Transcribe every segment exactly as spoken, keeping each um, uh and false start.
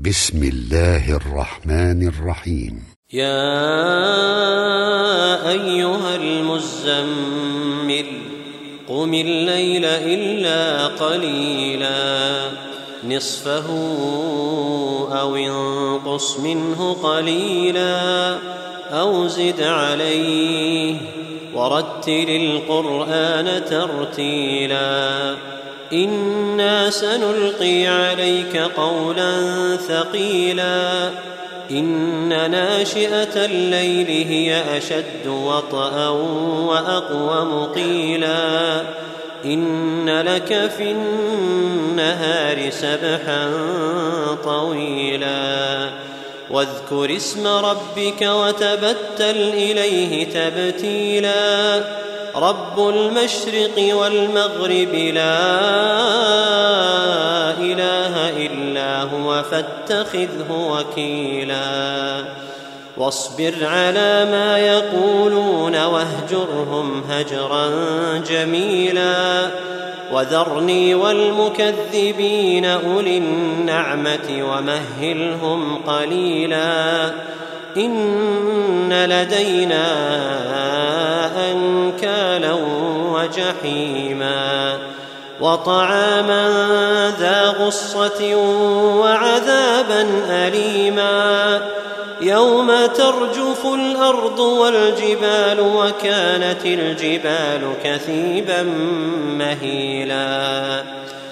بسم الله الرحمن الرحيم. يا أيها المزمل قم الليل إلا قليلا نصفه أو انقص منه قليلا أو زد عليه ورتل القرآن ترتيلا إنا سنلقي عليك قولا ثقيلا إن ناشئة الليل هي أشد وطئا وأقوم قيلا إن لك في النهار سبحا طويلا واذكر اسم ربك وتبتل إليه تبتيلا رب المشرق والمغرب لا إله إلا هو فاتخذه وكيلا واصبر على ما يقولون واهجرهم هجرا جميلا وذرني والمكذبين أولي النعمة ومهلهم قليلا إن لدينا أنكالا وجحيما وطعاما ذا غصة وعذابا أليما يوم ترجف الأرض والجبال وكانت الجبال كثيبا مهيلا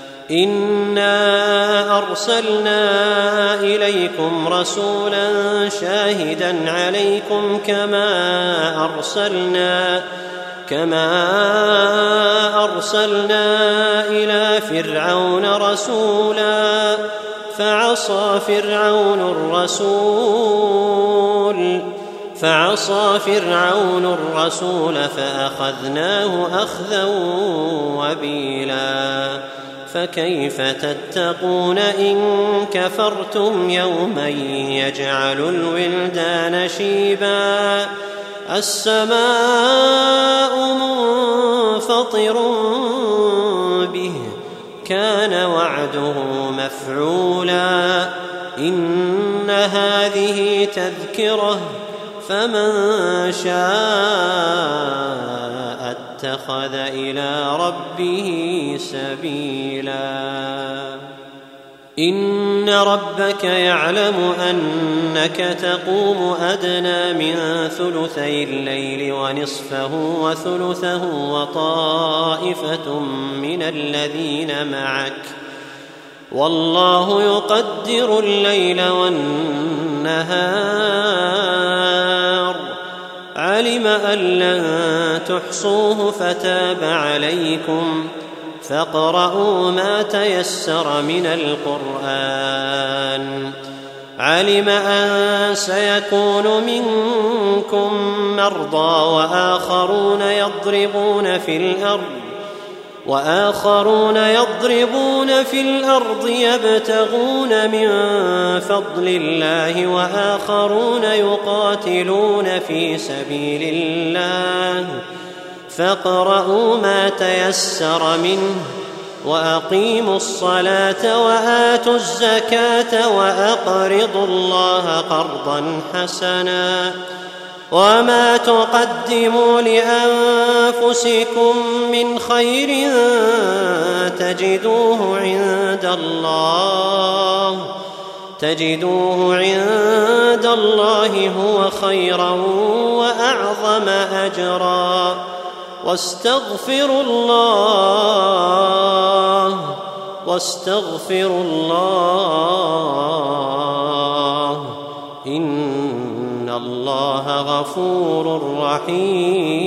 إنا أرسلنا إليكم رسولا شاهدا عليكم كما أرسلنا كما أرسلنا إلى فرعون رسولا فعصى فرعون الرسول فعصى فرعون الرسول فأخذناه أخذا وبيلا فكيف تتقون إن كفرتم يوما يجعل الولدان شيبا السماء منفطر به كان وعده مفعولا إن هذه تذكرة فمن شاء اتخذ إلى ربه سبيلا إن ربك يعلم أنك تقوم أدنى من ثلثي الليل ونصفه وثلثه وطائفة من الذين معك والله يقدر الليل والنهار علم أن لن تحصوه فتاب عليكم فاقرؤوا ما تيسر من القرآن علم أن سيكون منكم مرضى وآخرون يضربون في الأرض وآخرون يضربون في الأرض يبتغون من فضل الله وآخرون يقاتلون في سبيل الله فاقرؤوا ما تيسر منه وأقيموا الصلاة وآتوا الزكاة وأقرضوا الله قرضا حسنا وما تقدموا لأنفسكم من خير تجدوه عند الله تجدوه عند الله هو خيرا وأعظم أجرا واستغفروا الله واستغفروا الله إن الله غفور رحيم.